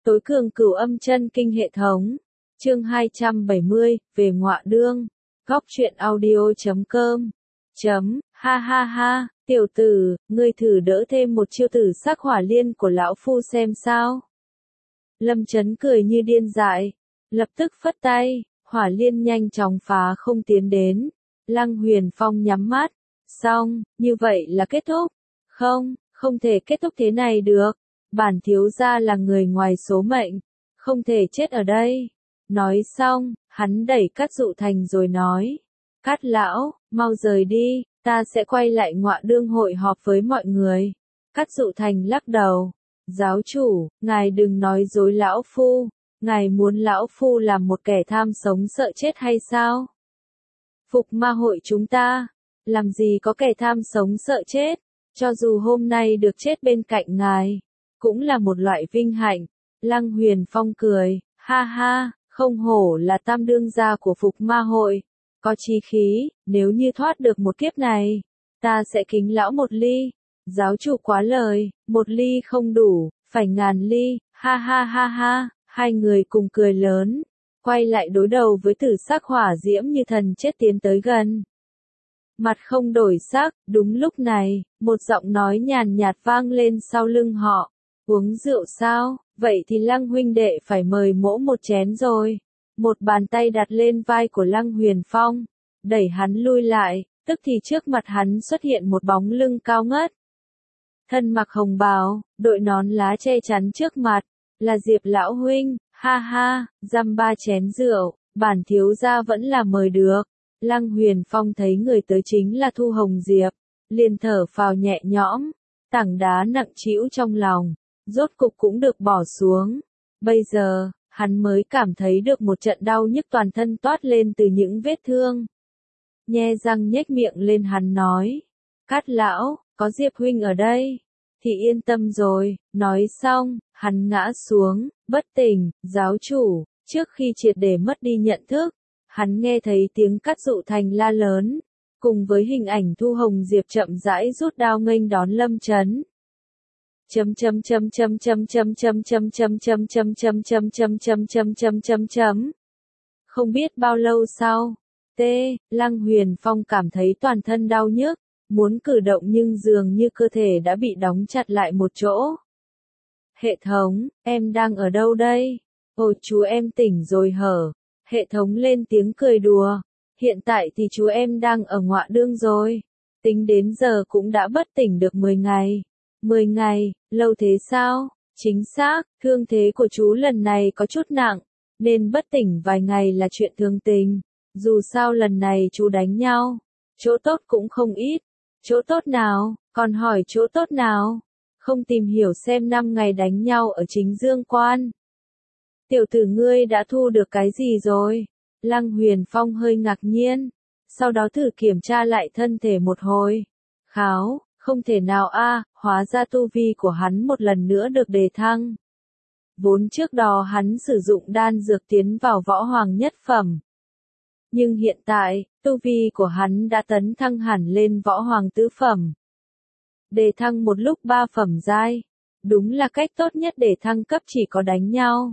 Tối cường cửu âm chân kinh hệ thống. Chương 270, về ngọa đương. Góc truyện audio.com. Ha ha ha, tiểu tử, ngươi thử đỡ thêm một chiêu tử sắc hỏa liên của lão phu xem sao. Lâm Chấn cười như điên dại, lập tức phất tay, hỏa liên nhanh chóng phá không tiến đến. Lăng Huyền Phong nhắm mắt, xong, như vậy là kết thúc. Không thể kết thúc thế này được. Bản thiếu gia là người ngoài số mệnh, không thể chết ở đây. Nói xong, hắn đẩy Cát Dụ Thành rồi nói, Cát lão, mau rời đi, ta sẽ quay lại ngọa đương hội họp với mọi người. Cát Dụ Thành lắc đầu, giáo chủ, ngài đừng nói dối lão phu, ngài muốn lão phu làm một kẻ tham sống sợ chết hay sao? Phục ma hội chúng ta, làm gì có kẻ tham sống sợ chết, cho dù hôm nay được chết bên cạnh ngài, cũng là một loại vinh hạnh. Lăng Huyền Phong cười, ha ha, không hổ là tam đương gia của Phục ma hội, có chí khí, nếu như thoát được một kiếp này, ta sẽ kính lão một ly. Giáo chủ quá lời, một ly không đủ, phải ngàn ly, ha ha ha ha, hai người cùng cười lớn, quay lại đối đầu với tử sắc hỏa diễm như thần chết tiến tới gần. Mặt không đổi sắc, đúng lúc này, một giọng nói nhàn nhạt vang lên sau lưng họ, uống rượu sao, vậy thì Lăng huynh đệ phải mời mỗ một chén rồi. Một bàn tay đặt lên vai của Lăng Huyền Phong, đẩy hắn lui lại, tức thì trước mặt hắn xuất hiện một bóng lưng cao ngất. Thân mặc hồng bào, đội nón lá che chắn trước mặt, là Diệp lão huynh, ha ha, dăm ba chén rượu, bản thiếu gia vẫn là mời được. Lăng Huyền Phong thấy người tới chính là Thu Hồng Diệp, liền thở phào nhẹ nhõm, tảng đá nặng trĩu trong lòng, rốt cục cũng được bỏ xuống. Bây giờ, hắn mới cảm thấy được một trận đau nhức toàn thân toát lên từ những vết thương. Nhe răng nhếch miệng lên hắn nói, Cát lão, có Diệp huynh ở đây, thì yên tâm rồi. Nói xong, hắn ngã xuống, bất tỉnh. Giáo chủ, trước khi triệt để mất đi nhận thức, hắn nghe thấy tiếng Cát Dụ Thành la lớn, cùng với hình ảnh Thu Hồng Diệp chậm rãi rút đao nghênh đón Lâm Chấn. Không biết bao lâu sau, Lăng Huyền Phong cảm thấy toàn thân đau nhức, muốn cử động nhưng dường như cơ thể đã bị đóng chặt lại một chỗ. Hệ thống, em đang ở đâu đây? Ôi chú em tỉnh rồi hở? Hệ thống lên tiếng cười đùa, hiện tại thì chú em đang ở ngọa đương rồi. Tính đến giờ cũng đã bất tỉnh được 10 ngày. 10 ngày, lâu thế sao? Chính xác, thương thế của chú lần này có chút nặng, nên bất tỉnh vài ngày là chuyện thường tình. Dù sao lần này chú đánh nhau, chỗ tốt cũng không ít. Chỗ tốt nào? Còn hỏi chỗ tốt nào? Không tìm hiểu xem 5 ngày đánh nhau ở Chính Dương Quan. Tiểu tử ngươi đã thu được cái gì rồi? Lăng Huyền Phong hơi ngạc nhiên, sau đó thử kiểm tra lại thân thể một hồi. Kháo, không thể nào hóa ra tu vi của hắn một lần nữa được đề thăng. Vốn trước đó hắn sử dụng đan dược tiến vào võ hoàng nhất phẩm. Nhưng hiện tại, tu vi của hắn đã tấn thăng hẳn lên võ hoàng tứ phẩm. Đề thăng một lúc 3 phẩm giai, đúng là cách tốt nhất để thăng cấp chỉ có đánh nhau.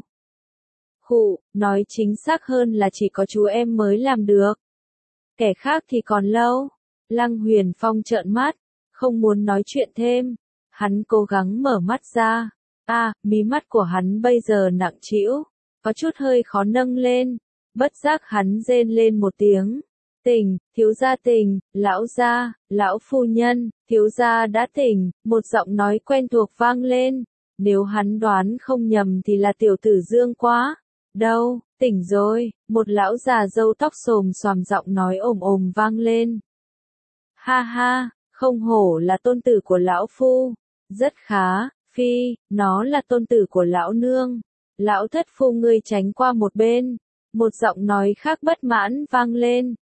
Nói chính xác hơn là chỉ có chú em mới làm được. Kẻ khác thì còn lâu. Lăng Huyền Phong trợn mắt, không muốn nói chuyện thêm. Hắn cố gắng mở mắt ra. Mí mắt của hắn bây giờ nặng trĩu, có chút hơi khó nâng lên. Bất giác hắn rên lên một tiếng. Tỉnh, thiếu gia tỉnh, lão gia, lão phu nhân, thiếu gia đã tỉnh. Một giọng nói quen thuộc vang lên. Nếu hắn đoán không nhầm thì là tiểu tử Dương Quá. Đâu, tỉnh rồi, một lão già râu tóc xồm xoàm giọng nói ồm ồm vang lên. Ha ha, không hổ là tôn tử của lão phu, rất khá, phi, nó là tôn tử của lão nương. Lão thất phu ngươi tránh qua một bên, một giọng nói khác bất mãn vang lên.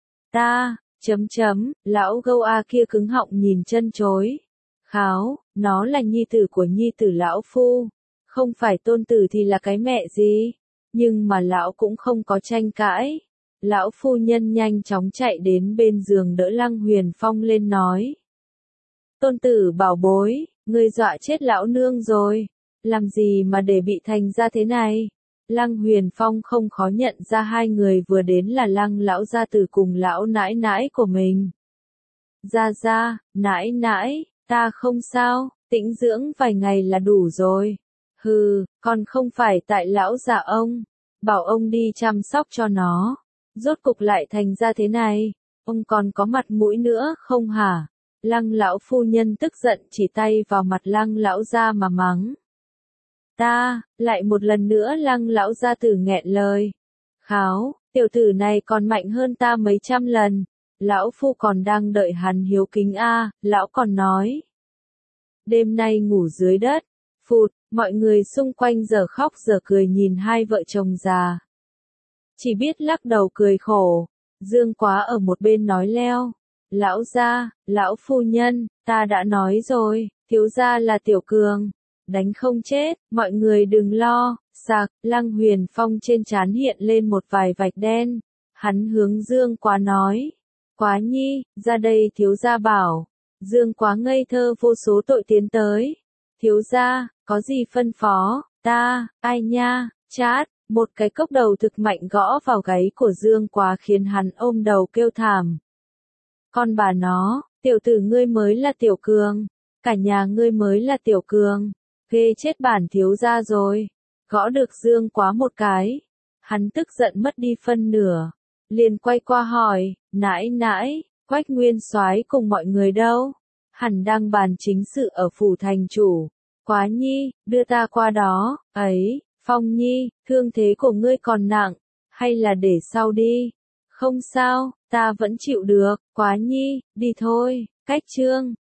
Lão gâu kia cứng họng nhìn chân chối. Kháo, nó là nhi tử của nhi tử lão phu, không phải tôn tử thì là cái mẹ gì? Nhưng mà lão cũng không có tranh cãi. Lão phu nhân nhanh chóng chạy đến bên giường đỡ Lăng Huyền Phong lên nói. Tôn tử bảo bối, ngươi dọa chết lão nương rồi. làm gì mà để bị thành ra thế này? Lăng Huyền Phong không khó nhận ra hai người vừa đến là Lăng lão gia tử cùng lão nãi nãi của mình. Gia, nãi nãi, ta không sao, tĩnh dưỡng vài ngày là đủ rồi. Hừ, còn không phải tại lão già ông, bảo ông đi chăm sóc cho nó. Rốt cục lại thành ra thế này, ông còn có mặt mũi nữa không hả? Lăng lão phu nhân tức giận chỉ tay vào mặt Lăng lão gia mà mắng. Lại một lần nữa Lăng lão gia tử nghẹn lời. Kháo, tiểu tử này còn mạnh hơn ta mấy trăm lần. Lão phu còn đang đợi hắn hiếu kính lão còn nói. Đêm nay ngủ dưới đất. Phụt, mọi người xung quanh giờ khóc giờ cười nhìn hai vợ chồng già. Chỉ biết lắc đầu cười khổ. Dương Quá ở một bên nói leo. Lão gia, lão phu nhân, ta đã nói rồi, thiếu gia là tiểu cường. Đánh không chết, mọi người đừng lo. Sạc, Lăng Huyền Phong trên trán hiện lên một vài vạch đen. Hắn hướng Dương Quá nói. Quá nhi, ra đây thiếu gia bảo. Dương Quá ngây thơ vô số tội tiến tới. Thiếu gia, có gì phân phó, ai nha, chát, một cái cốc đầu thực mạnh gõ vào gáy của Dương Quá khiến hắn ôm đầu kêu thảm. Con bà nó, tiểu tử ngươi mới là tiểu cường, cả nhà ngươi mới là tiểu cường, ghê chết bản thiếu gia rồi. Gõ được Dương Quá một cái, hắn tức giận mất đi phân nửa, liền quay qua hỏi, nãi nãi, Quách Nguyên Soái cùng mọi người đâu? Hẳn đang bàn chính sự ở phủ thành chủ. Quá nhi, đưa ta qua đó. Ấy, Phong nhi, thương thế của ngươi còn nặng, hay là để sau đi? Không sao, ta vẫn chịu được. Quá nhi, đi thôi. Cách chương